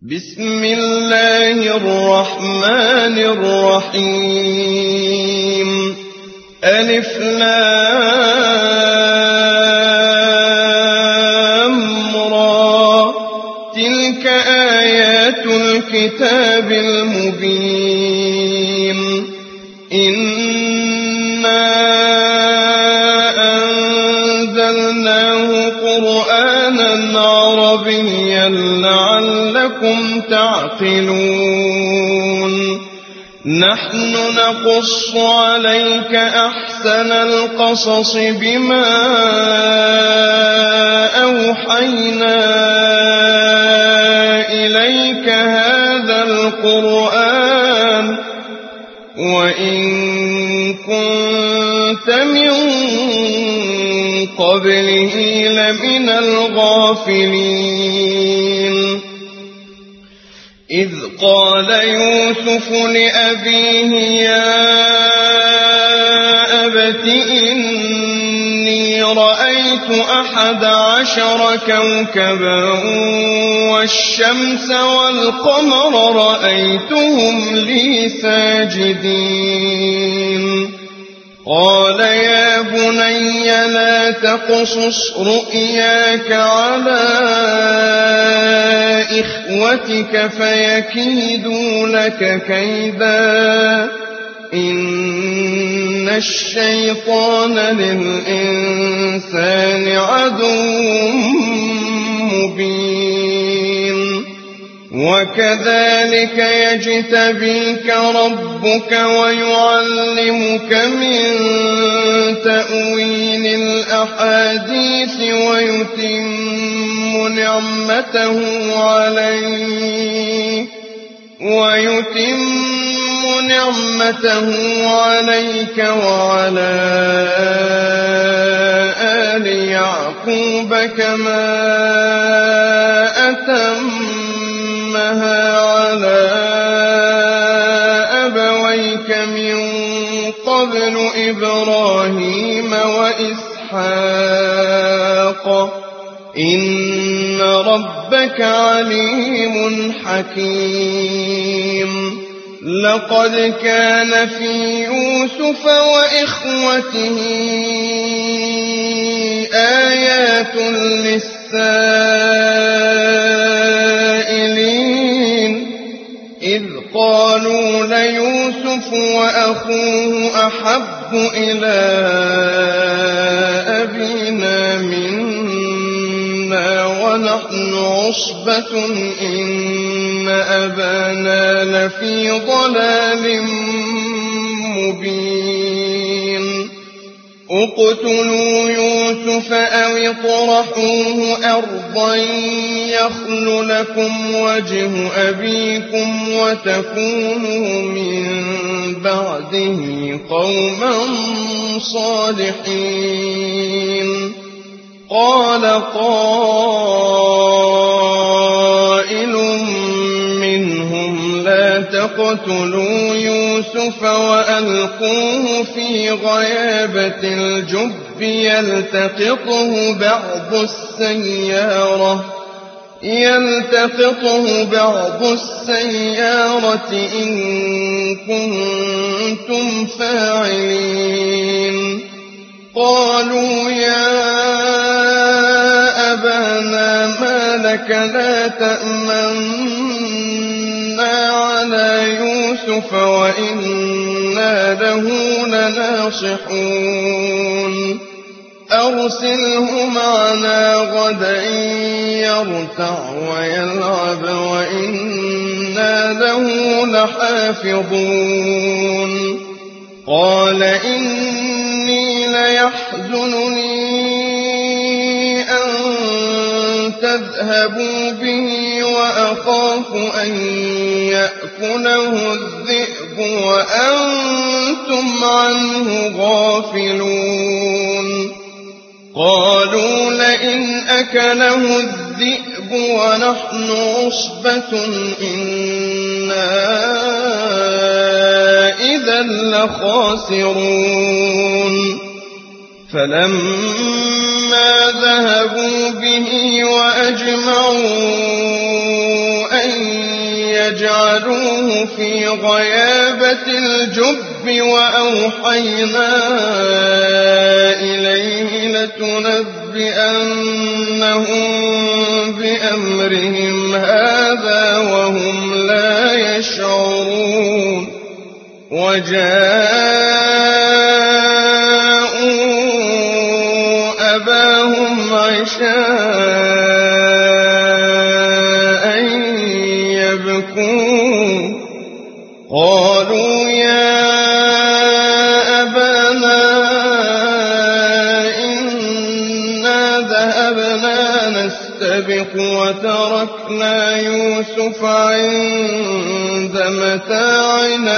بسم الله الرحمن الرحيم ألف لام را تلك آيات الكتاب المبين إنا أنزلناه قرآنا عربيا لعلكم تعقلون نحن نقص عليك أحسن القصص بما أوحينا إليك هذا القرآن وإن كنت من قبله لمن الغافلين إذ قال يوسف لأبيه يا أبت إني رأيت 11 كوكبا والشمس والقمر رأيتهم لي ساجدين قال يا بني لا تقصص رؤياك على إخوتك فيكيدوا لك كيدا إن الشيطان للإنسان عدو مبين وكذلك يجتبيك ربك ويعلمك من تأويل الأحاديث ويتم نعمته عليك وعلى آل يعقوب كما أتمها على أبويك من قبل إبراهيم وإسحاق إن ربك عليم حكيم لقد كان في يوسف وإخوته آيات للسائلين إذ قالوا ليوسف وأخوه أحب إلى أبينا منا ونحن عصبة إن أبانا لفي ضلال مبين اقتلوا يوسف أو اطرحوه أرضا يخل لكم وجه أبيكم وتكونوا من بعده قوما صالحين قال قائل منهم لا تقتلوا يوسف وألقوه في غيابة الجب يلتقطه بعض السيارة إن كنتم فاعلين قالوا يا أبانا ما لك لا تأمنا على يوسف وإنا له لناصحون أرسله معنا غدا يرتع ويلعب وإنا له لحافظون قال إني ليحزنني أن تذهبوا به وأخاف أن يأكله الذئب وأنتم عنه غافلون قالوا لئن أكله الذئب ونحن عصبة إنا إذا لخاسرون فلما ذهبوا به وأجمعوا أن فجعلوه في غيابة الجب وأوحينا إليه لتنبئنهم بأمرهم هذا وهم لا يشعرون وجاءوا أباهم عشاء يبكون قالوا يا أبانا إنا ذهبنا نستبق وتركنا يوسف عند متاعنا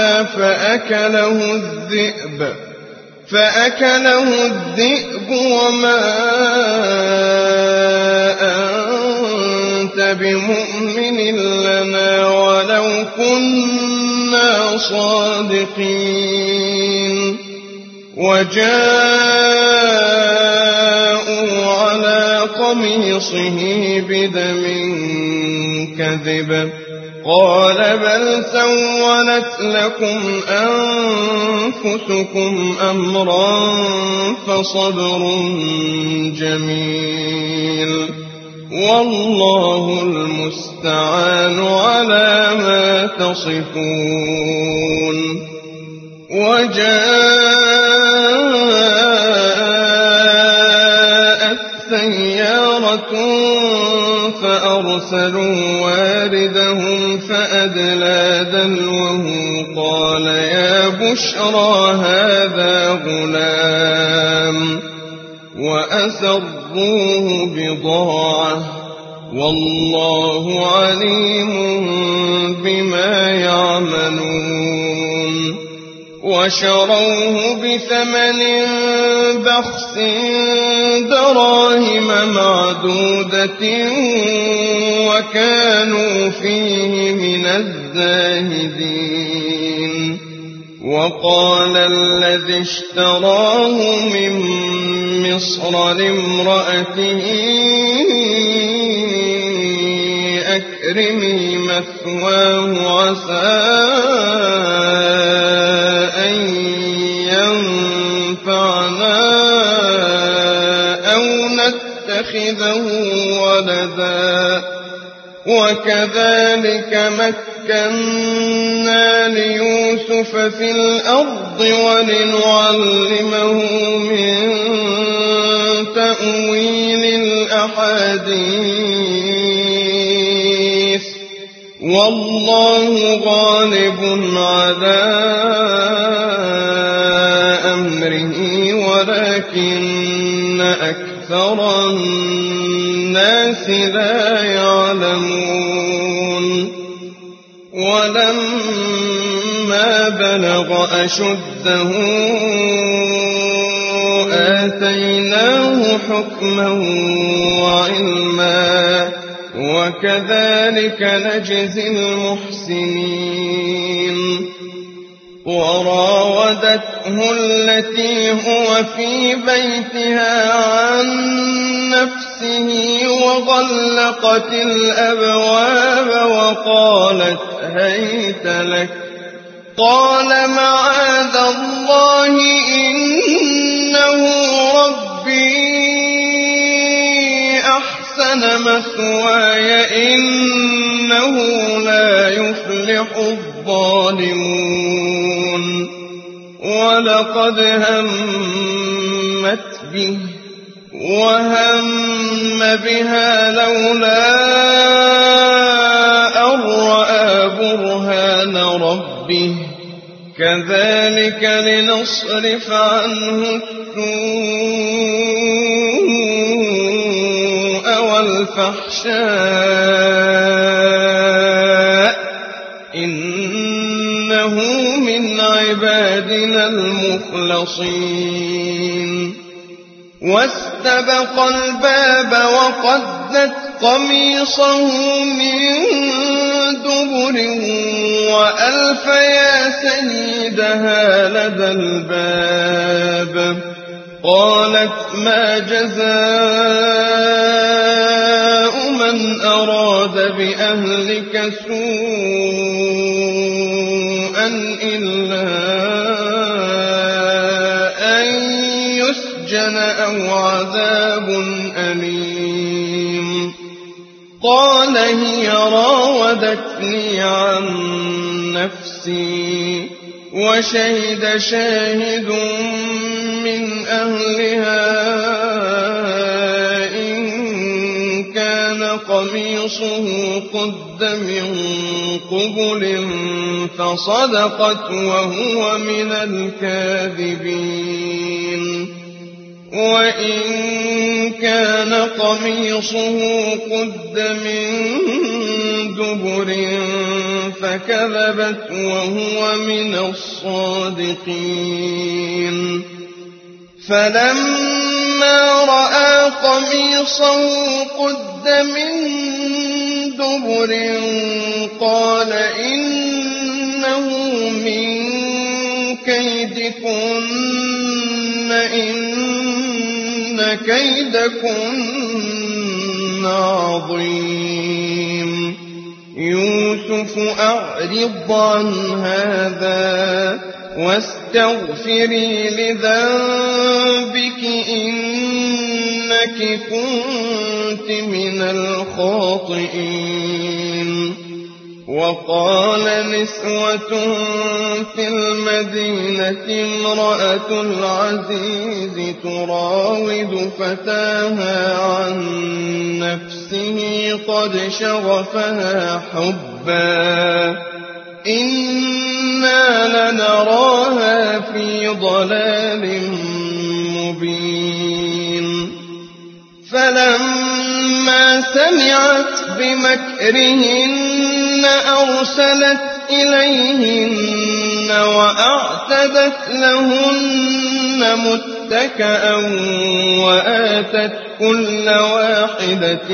فأكله الذئب وما أنت بمؤمن لنا ولو كنا صادقين وجاءوا على قميصه بدم كذب قال بل سولت لكم أنفسكم أمرا فصبر جميل والله المستعان على ما تصفون وجاءت سيارة فأرسلوا واردهم فأدلى دلوه قال يا بشرى هذا غلام وأسروه بضاعة والله عليم بما يعملون وشروه بثمن بخس دراهم معدودة وكانوا فيه من الزاهدين وقال الذي اشتراه من مصر لامرأته أكرمي مثواه عسى أن ينفعنا أو نتخذه ولدا وكذلك مكنا ليوسف في الأرض ولنعلمه من تأويل الأحاديث والله غالب على أمره ولكن أكثر الناس لا يعلمون ولما بلغ أشده آتيناه حكما وعلما وكذلك نجزي المحسنين وراودته التي هو في بيتها عن نفسه وغلقت الأبواب وقالت هيت لك قال معاذ الله إنه ربي أحسن مثواي إنه لا يفلح الظالمون ولقد همت به وهم بها لولا أن رأى برهان ربه كذلك لنصرف عنه السوء والفحشاء إنه من عبادنا المخلصين واستبق الباب وقدت قميصه من دبر وألف يا سيدها لدى الباب قالت ما جزاء من من أراد بأهلك سوءا إلا أن يسجن أو عذاب أليم. قال هي راودتني عن نفسي وشهد شاهد من أهلها إن كان قميصه قد من قبل فصدقت وهو من الكاذبين. وإن كان قميصه قد من دبر فكذبت وهو من الصادقين. فلما رأى قميصه قد من دبر قال إنه من كيدكن إن كيدكن عظيم. يوسف أعرض عن هذا واستغفري لذنبك إنك كنت من الخاطئين. وقال نسوة في المدينة امرأة العزيز تراود فتاها عن نفسه قد شغفها حبا إنا لنراها في ضلال مبين. فلما سمعت بمكرهن أرسلت إليهن وأعتدت لهن متكئا وآتت كل واحدة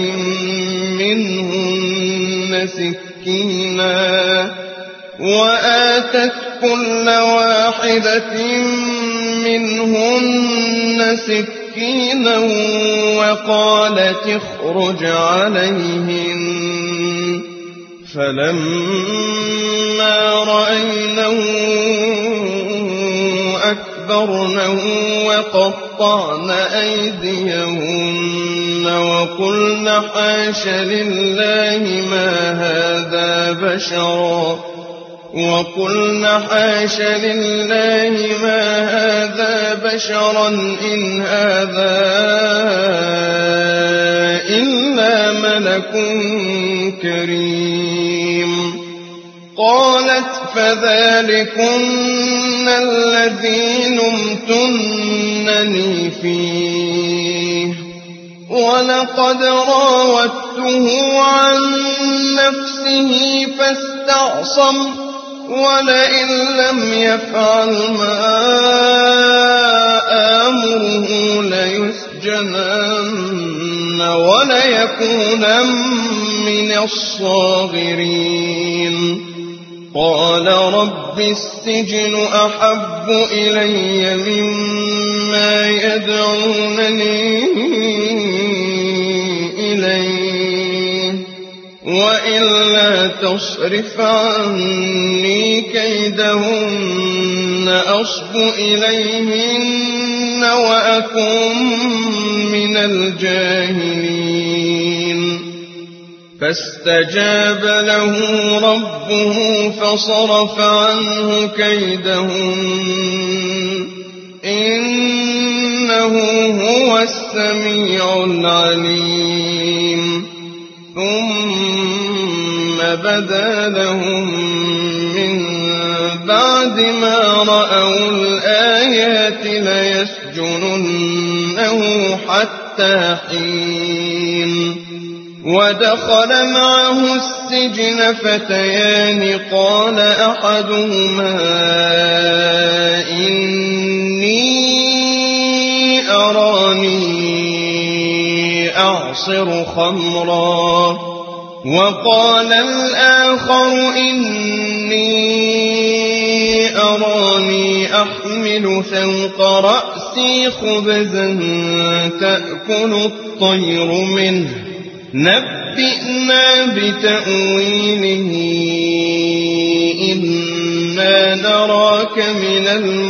منهن سكينا وقالت اخرج عليهن. فلما رأينه أكبرنه وقطعن أيديهن وقلن حاش لله ما هذا بشرا إن هذا إلا ملك كريم. قالت فذلكن الذي لمتنني فيه ولقد راودته عن نفسه فاستعصم ولئن لم يفعل ما آمره ليسجنن وليكونن من الصاغرين. قال رب السجن أحب إلي مما يدعونني إليه وإلا تصرف عني كيدهن أصب إليهن وأكن من الجاهلين. فاستجاب له ربه فصرف عنه كيدهن إنه هو السميع العليم. ثم بدا لهم من بعد ما رأوا الآيات ليسجننه حتى حين. ودخل معه السجن فتيان قال أحدهما إني أراني أعصر خمرا وقال الآخر إني أراني أحمل فوق رأسي خبزا تأكل الطير منه نبئنا نبئنا بتأويله إنا نراك من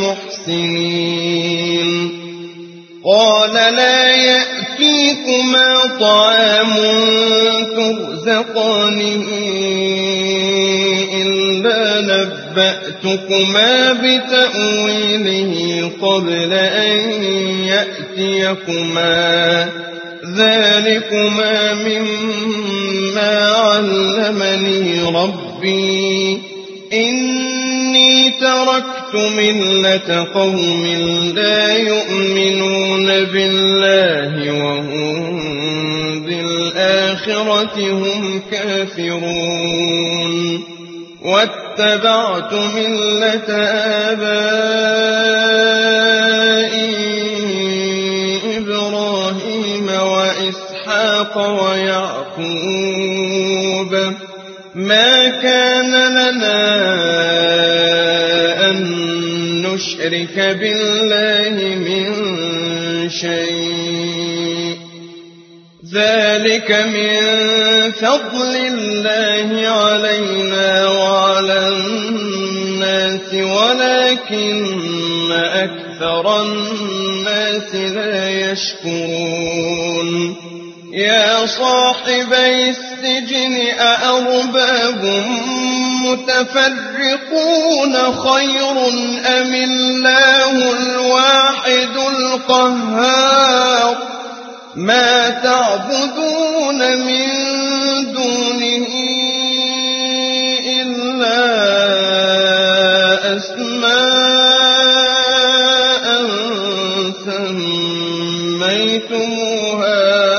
المحسنين قال لا يأتيكما طعام ترزقانه إلا نبأتكما بتأويله قبل أن يأتيكما ذلكما مما علمني ربي إني تركت ملة قوم لا يؤمنون بالله وهم بالآخرة هم كافرون واتبعت ملة آبائي إبراهيم وإسحاق ويعقوب ما كان لنا أن نشرك بالله من شيء ذلك من فضل الله علينا وعلى الناس ولكن أكثر الناس لا يشكرون يا صاحبي السجن أأرباب متفرقون خير أم الله الواحد القهار ما تعبدون من دونه إلا أسماء سميتموها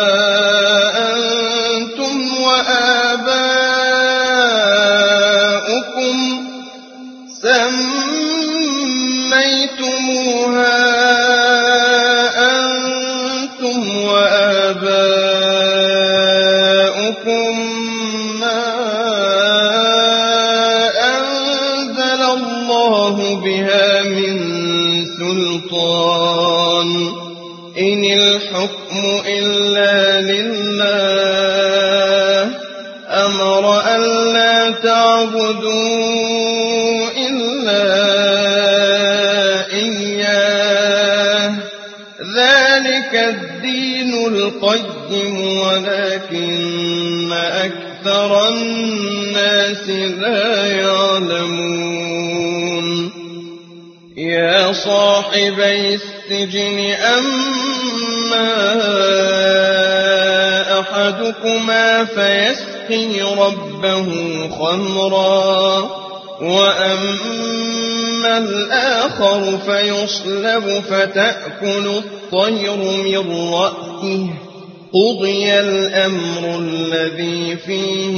أنتم وآباؤكم ما أنزل الله بها من سلطان إن الحكم إلا لله أمر ألا تعبدوا إلا إياه ذلك الدين القيم ولكن أكثر الناس لا يعلمون يا صاحبي السجن أما أحدكما فيسقي ربه خمرا وأما الآخر فيصلب فتأكل الطير من رأسه قضي الأمر الذي فيه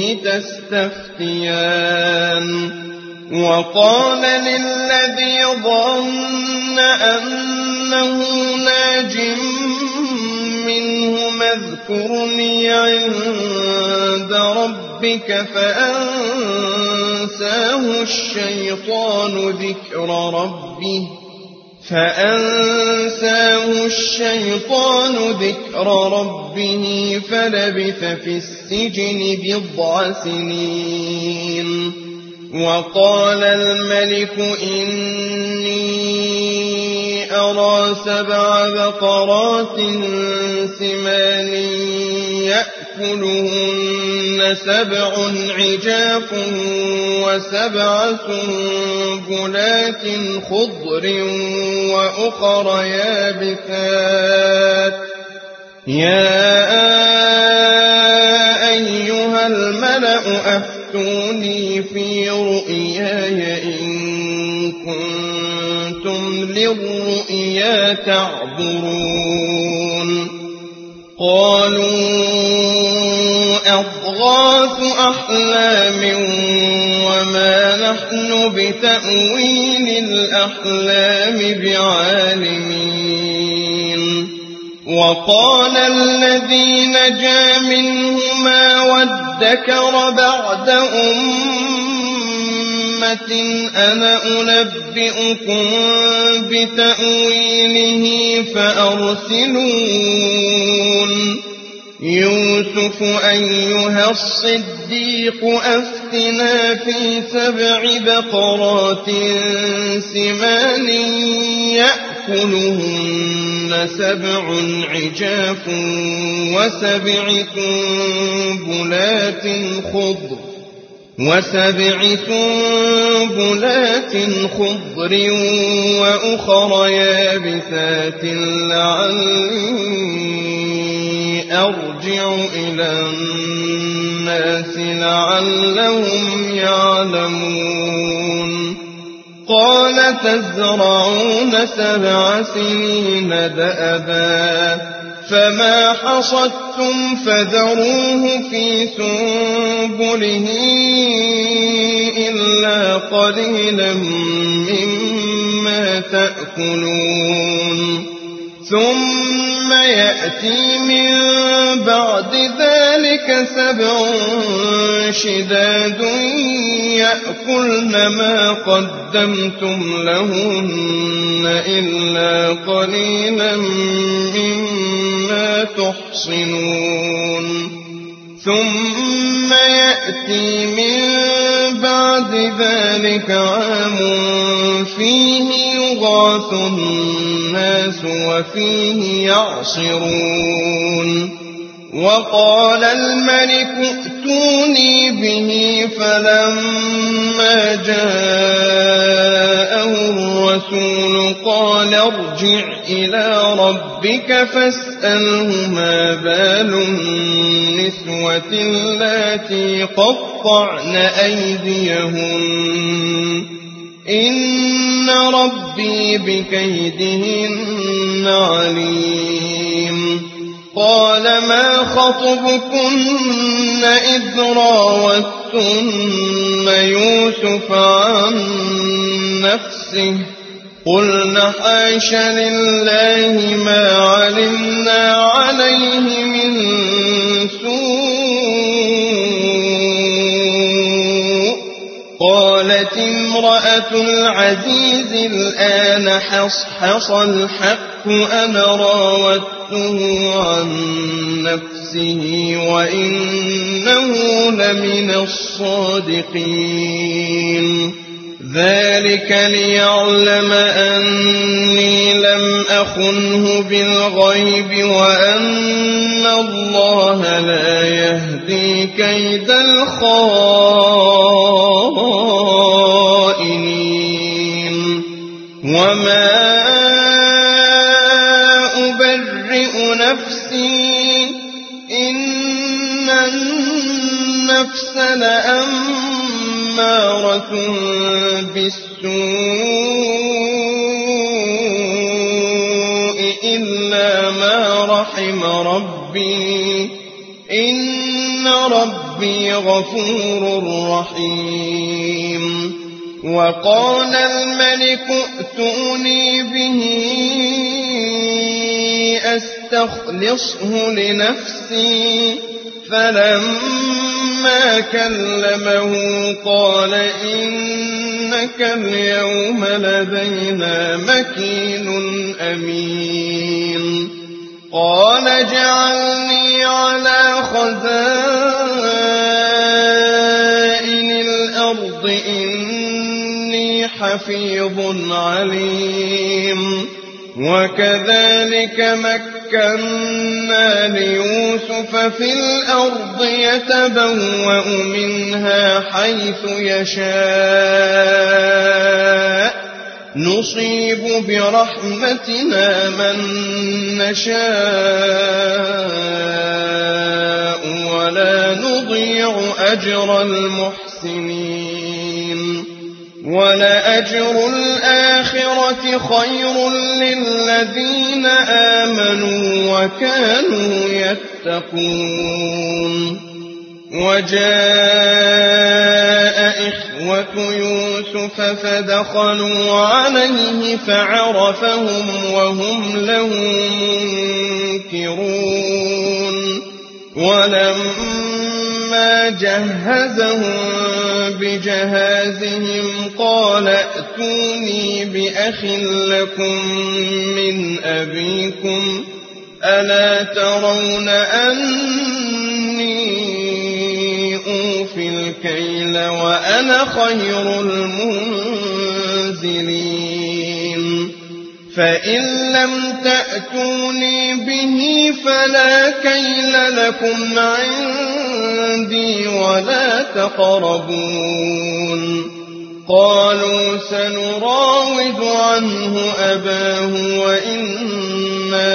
تستفتيان وقال للذي ظن أنه ناج منهما اذكرني عند ربك فأنساه الشيطان ذكر ربه فلبث في السجن 9 سنين وقال الملك إني أرى 7 بقرات سمان يأكلهن 7 عجاف و7 سنبلات خضر وأخر يابسات يا أيها الملأ أفتوني في رؤياي إن كنتم للرؤيا تعبرون قالوا أضغاث أحلام وما نحن بتأويل الأحلام بعالمين وقال الذي نجا منهما وادكر بعد أمة أنا أنبئكم بتأويله فأرسلون يوسف أيها الصديق أفتنا في 7 بقرات سمان يأكلهن 7 عجاف وسبع سنبلات خضر وأخر يابسات لعلي أرجع إلى الناس لعلهم يعلمون قال تزرعون 7 سنين دأبا فما حصدتم فذروه في سنبله إلا قليلا مما تأكلون ثم يأتي من بعد ذلك 7 شداد يأكلن ما قدمتم لهن إلا قليلا مما تحصنون ثم يأتي من بعد ذلك عام فيه يغاث الناس وفيه يعصرون وقال الملك ائتوني به فلما جاءه الرسول قال ارجع إلى ربك فاسأله ما بال النسوة اللاتي قطعن أيديهن إن ربي بكيدهن عليم قال ما خطبكن إذ راوتن يوسف عن نفسه قلنا حاش لله ما علمنا عليه من سوء قالت امرأة العزيز الآن حصحص الحق أنا راودته عن نفسه وإنه لمن الصادقين ذلك ليعلم أني لم أخنه بالغيب وأن الله لا يهدي كيد الخائنين وما أبرئ نفسي إن النفس لأمارة بالسوء إلا ما رحم ربي إن ربي غفور رحيم وقال الملك ائتوني به أستخلصه لنفسي فلما كلمه قال إنك اليوم لدينا مكين أمين قال جعلني على خزائن الأرض إني حفيظ عليم وكذلك مكنا ليوسف في الأرض يتبوأ منها حيث يشاء نصيب برحمتنا من نشاء ولا نضيع أجر المحسنين ولأجر الآخرة خير للذين آمنوا وكانوا يتقون وجاء إخوة يوسف فدخلوا عليه فعرفهم وهم له منكرون ولما جهزهم بجهازهم قال ائتوني بأخ لكم من أبيكم ألا ترون أني أوفي الكيل وأنا خير المنزلين فإن لم تأتوني به فلا كيل لكم عندي ولا تقربون قالوا سنراود عنه أباه وإنا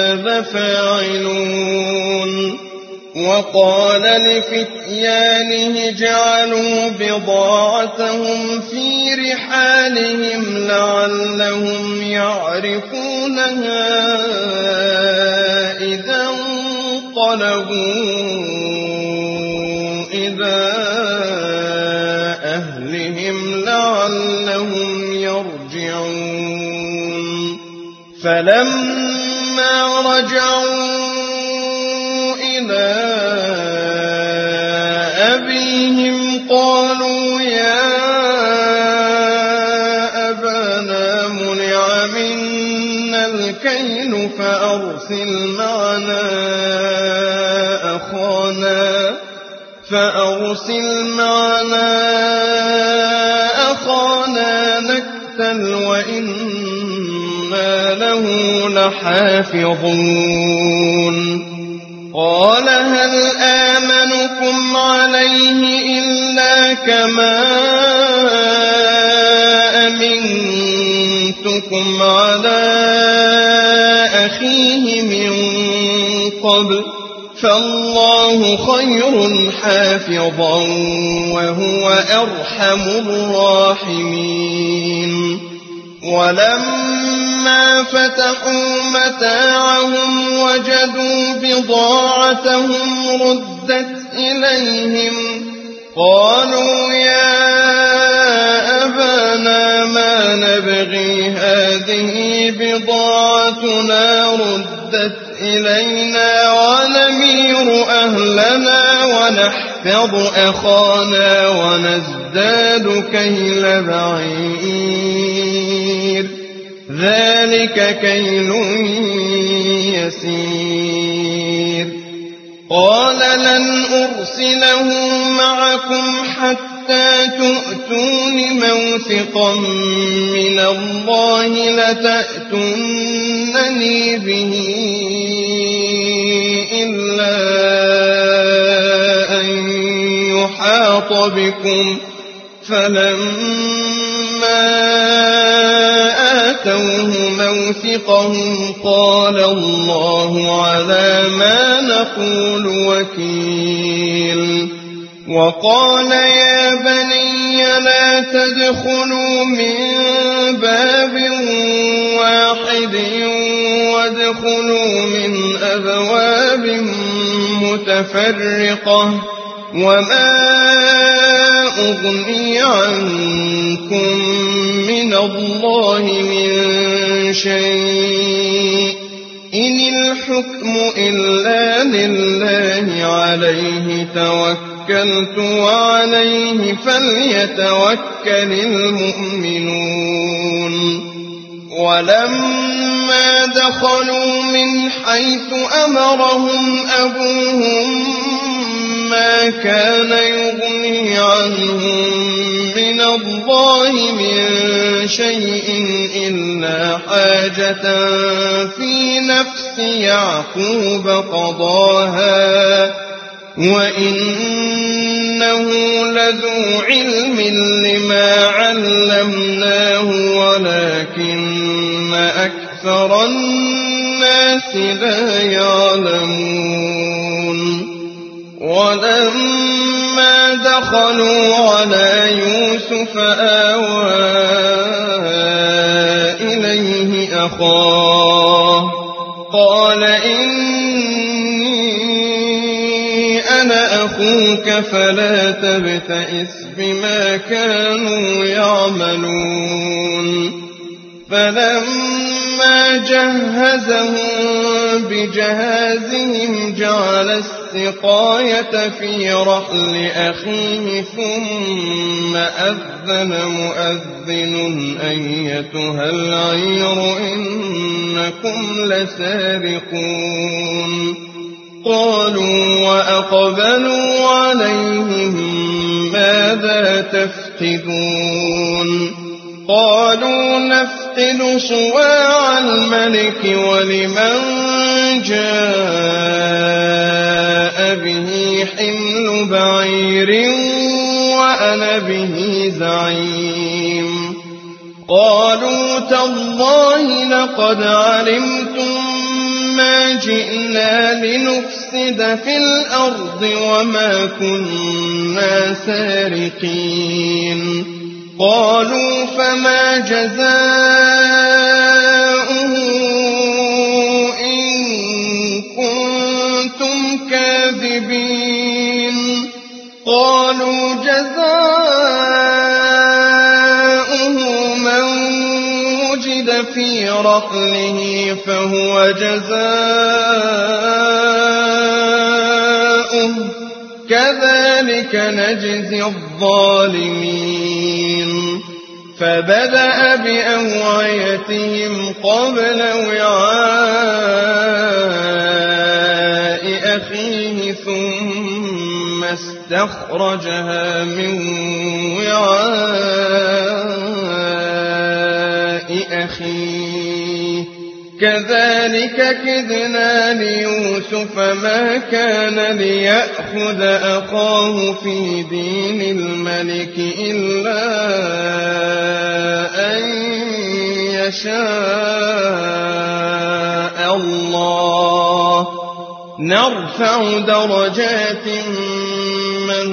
لفاعلون وقال لفتيانه جعلوا بضاعتهم في رحالهم لعلهم يعرفونها إذا انقلبوا إلى أهلهم لعلهم يرجعون فلما رجعوا إلى أبيهم قالوا يا أبانا منع منا الكيل فأرسل معنا أخانا نكتل وإنا له لحافظون قال هل آمنكم عليه إلا كما أمنتكم على أخيه من قبل فالله خير حافظا وهو أرحم الراحمين ولما فتحوا متاعهم وجدوا بضاعتهم ردت إليهم قالوا يا أبانا ما نبغي هذه بضاعتنا ردت إلينا ونمير أهلنا ونحفظ أخانا ونزداد كيل بعير ذلك كيل يسير قال لن أرسله معكم حتى تؤتون موثقا من الله لتأتونني به إلا أن يحاط بكم فلما آتوه موثقهم قال الله على ما نقول وكيل وقال يا بني لا تدخلوا من باب واحد وادخلوا من أبواب متفرقة وما أغني عنكم من الله من شيء إن الحكم إلا لله عليه توكلت وعليه فليتوكل المؤمنون ولما دخلوا من حيث أمرهم أبوهم ما كان يغني عنهم من الله من شيء إلا حاجة في نفس يعقوب قضاها وإنه لذو علم لما علمناه ولكن أكثر الناس لا يعلمون ولما دخلوا على يوسف آوى إليه أخاه قال إني أنا أخوك فلا تبتئس بما كانوا يعملون فلما فلما جهزهم بجهازهم جعل السقاية في رحل أخيه ثم أذن مؤذن أيتها العير إنكم لسارقون قالوا وأقبلوا عليهم ماذا تفقدون قالوا نفقد صواع الملك ولمن جاء به حمل بعير وأنا به زعيم قالوا تالله لقد علمتم ما جئنا لنفسد في الأرض وما كنا سارقين قالوا فما جزاؤه إن كنتم كاذبين قالوا جزاؤه من وجد في رحله فهو جزاؤه كذلك نجزي الظالمين فبدأ بأوعيتهم قبل وعاء أخيه ثم استخرجها من وعاء أخيه كذلك كدنا ليوسف ما كان ليأخذ أخاه في دين الملك إلا أن يشاء الله نرفع درجات من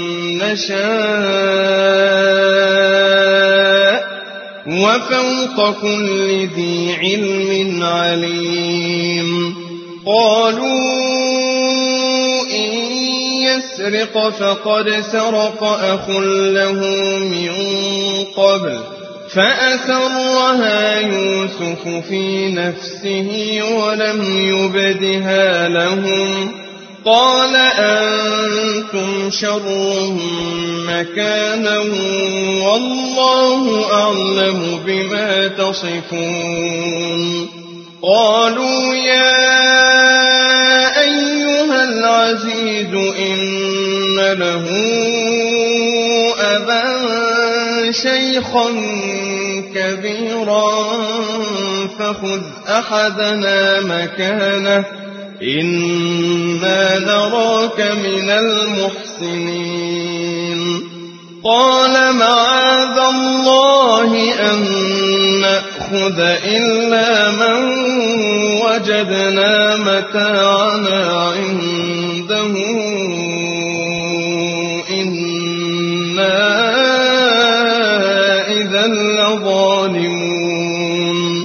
نشاء وفوق كل ذي علم عليم قالوا إن يسرق فقد سرق أخ له من قبل فأسرها يوسف في نفسه ولم يبدها لهم قال أنتم شر مكانا والله أعلم بما تصفون قالوا يا أيها العزيز إن له أبا شيخا كبيرا فخذ أحدنا مكانه إنا نراك من المحسنين قال معاذ الله أن نأخذ إلا من وجدنا متاعنا عنده إنا إذا لظالمون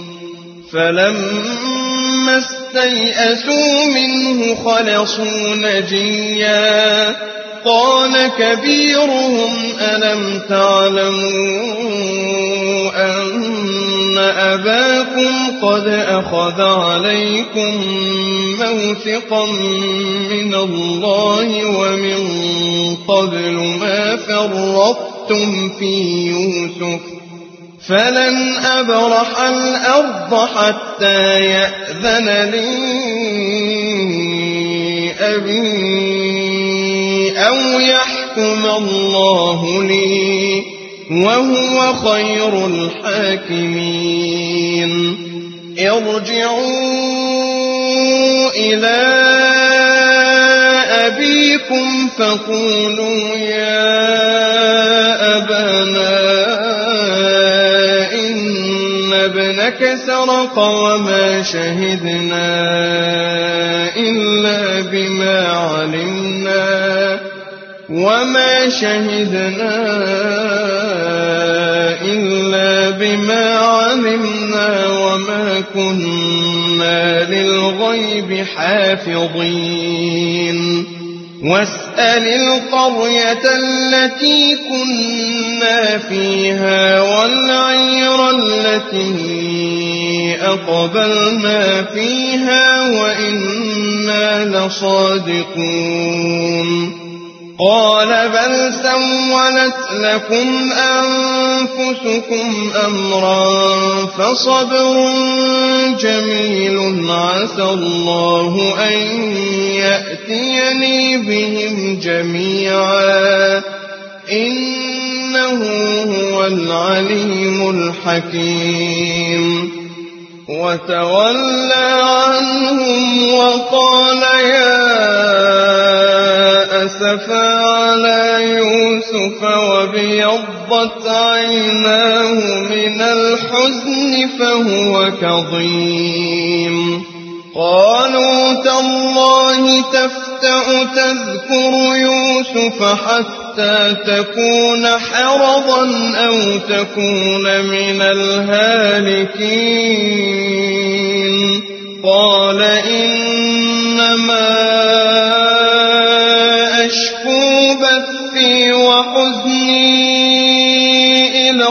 فلما استيئسوا منه خلصوا نجيا قال كبيرهم ألم تعلموا أن أباكم قد أخذ عليكم موثقا من الله ومن قبل ما فرطتم في يوسف فلن أبرح الأرض حتى يأذن لي أبي أو يحكم الله لي وهو خير الحاكمين ارجعوا إلى أبيكم فقولوا يا أبانا إن ابنك سرق وما شهدنا إلا بما علمنا وما كنا للغيب حافظين واسأل القرية التي كنا فيها والعير التي أقبلنا فيها وإنا لصادقون قال بل سولت لكم أنفسكم أمرا فصبر جميل عسى الله أن يأتيني بهم جميعا إنه هو العليم الحكيم وتولى عنهم وقال يا أسفا على يوسف وابيضت عيناه من الحزن فهو كظيم قالوا تالله تفتأ تذكر يوسف حتى تكون حرضا أو تكون من الهالكين قال إنما أشكو بثي وحزني إلى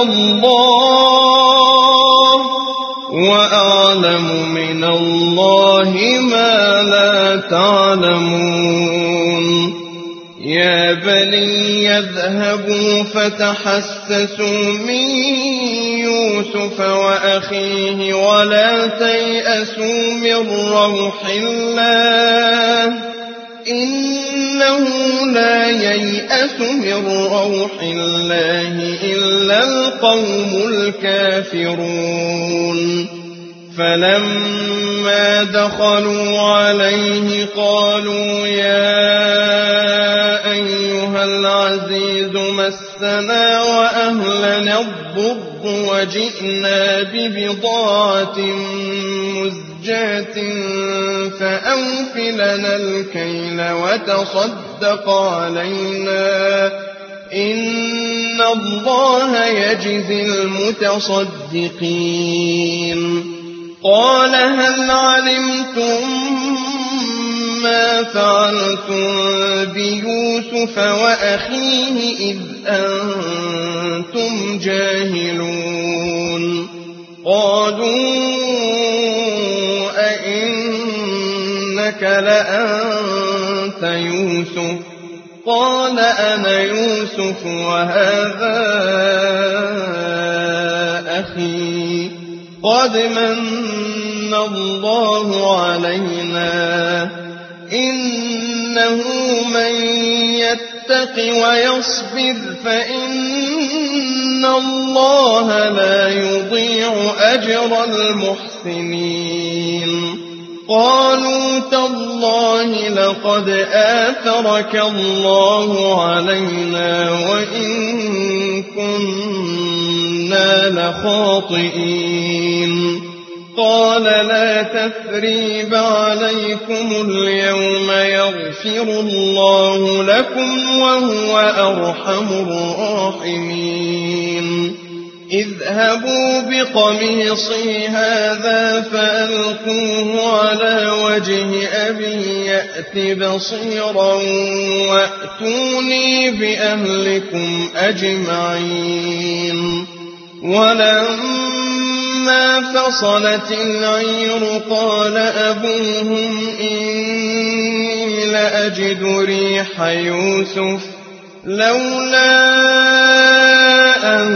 الله وأعلم من الله ما لا تعلمون يا بني يذهبوا فتحسسوا من يوسف وأخيه ولا تيأسوا من روح الله إنه لا ييأس من روح الله إلا القوم الكافرون فلما دخلوا عليه قالوا يا أيها العزيز مسنا وأهلنا الضر وجئنا ببضاعة مزجاة فأوف لنا الكيل وتصدق علينا إن الله يجزي المتصدقين قال هل علمتم ما فعلتم بيوسف وأخيه إذ أنتم جاهلون قالوا أئنك لأنت يوسف قال أنا يوسف وهذا أخي قد من الله علينا إنه من يتق ويصبر فإن الله لا يضيع أجر المحسنين قالوا تالله لقد آثرك الله علينا وإن كنا لخاطئين قال لا تثريب عليكم اليوم يغفر الله لكم وهو أرحم الراحمين اذهبوا بقميصي هذا فألقوه على وجه أبي يأت بصيرا وأتوني بأهلكم أجمعين ولما فصلت العير قال أبوهم إني لأجد ريح يوسف لولا أن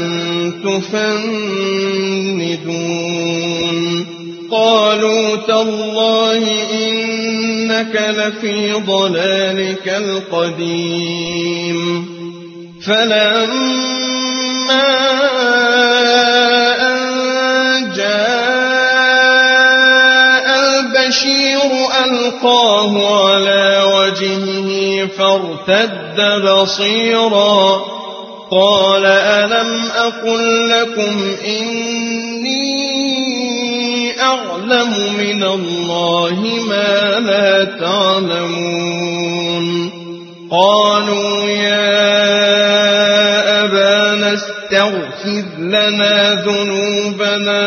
تفندون قالوا تالله إنك لفي ضلالك القديم فلما أن جاء البشير ألقاه على وجهه فارتد بصيرا قال ألم أقل لكم إني أعلم من الله ما لا تعلمون قالوا يا أبانا استغفر لنا ذنوبنا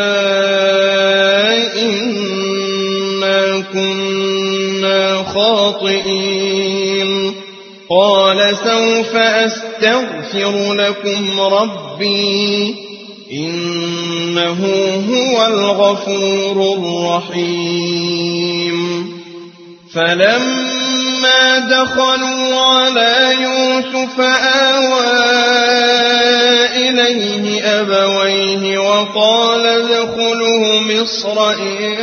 إنا كنا خاطئين قال سوف أستغفر لكم ربي إنه هو الغفور الرحيم فلما دخلوا على يوسف آوى إليه أبويه وقال ادخلوا مصر إن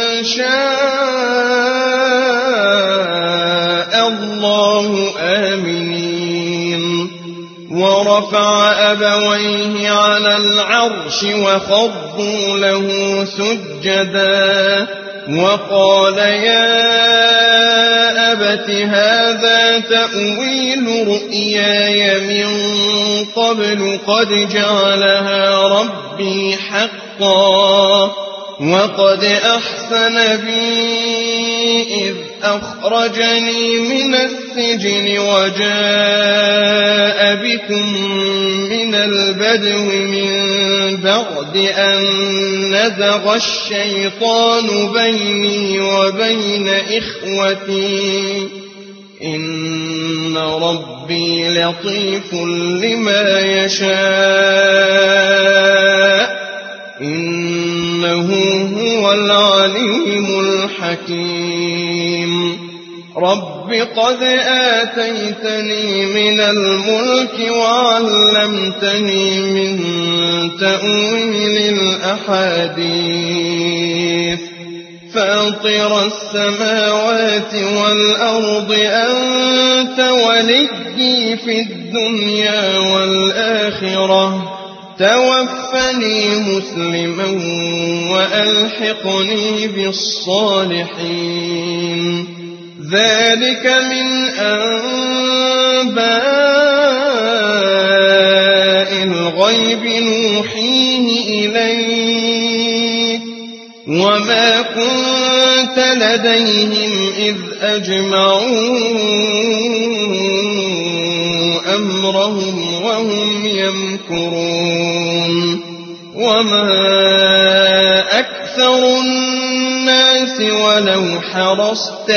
شاء الله آمنين ورفع أبويه على العرش وخضوا له سجدا وقال يا أبت هذا تأويل رؤياي من قبل قد جعلها ربي حقا وقد أحسن بي إذ أخرجني من السجن وجاء بكم من البدو من بعد أن نزغ الشيطان بيني وبين إخوتي إن ربي لطيف لما يشاء إنه هو العليم الحكيم رب قد آتيتني من الملك وعلمتني من تأويل الأحاديث فاطر السماوات والأرض أنت ولي في الدنيا والآخرة توفني مسلما وألحقني بالصالحين ذلك من أنباء الغيب نوحيه إليك وما كنت لديهم إذ أجمعوا أمرهم وهم يمكرون وما أكثر الناس ولو حرصت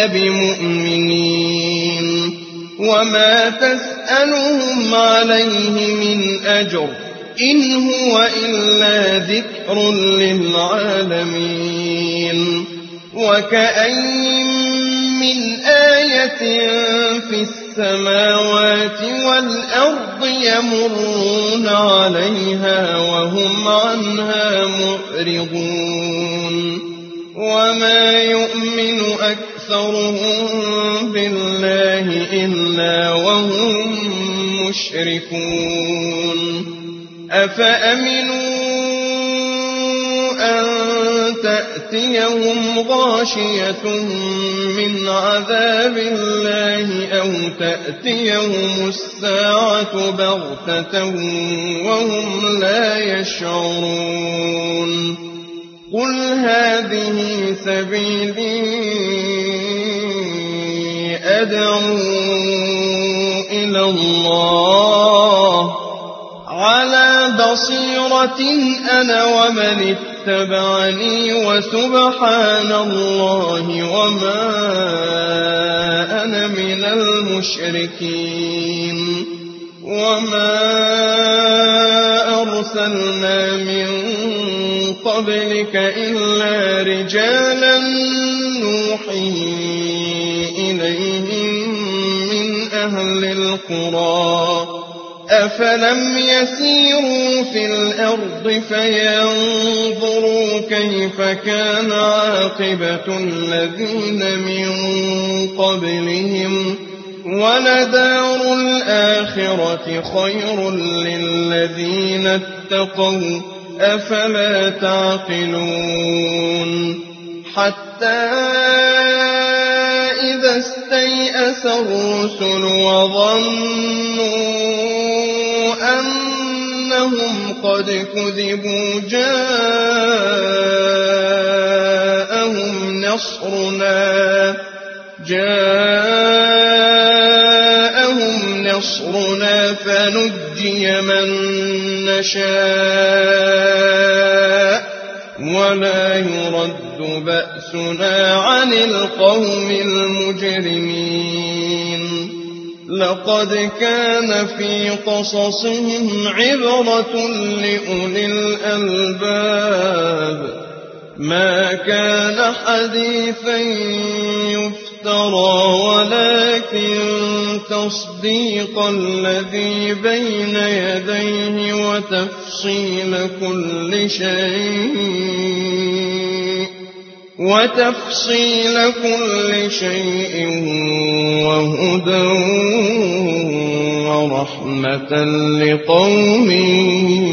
بمؤمنين وما تسألهم عليه من أجر إن هو إلا ذكر للعالمين وكأين من آية في السماوات والأرض يمرون عليها وهم عنها معرضون وما يؤمن أكثرهم بالله إلا وهم مشركون أفأمنوا أن تأتيهم غاشية من عذاب الله أو تأتيهم الساعة بغتة وهم لا يشعرون قل هذه سبيلي أدعو إلى الله على بصيرة أنا ومن اتبعني وسبحان الله وما أنا من المشركين وما أرسلنا من قبلك إلا رجالا نوحي إليهم من أهل القرى أفلم يسيروا في الأرض فينظروا كيف كان عاقبة الذين من قبلهم ولدار الآخرة خير للذين اتقوا أفلا تعقلون حتى إذا استيأس الرسل وظنوا أنهم قد كذبوا جاءهم نصرنا فنجي من نشاء ولا يرد بأسنا عن القوم المجرمين لقد كان في قصصهم عبرة لأولي الألباب ما كان حديثا يفترى ولكن تصديق الذي بين يديه وتفصيل كل شيء وهدى ورحمة لقوم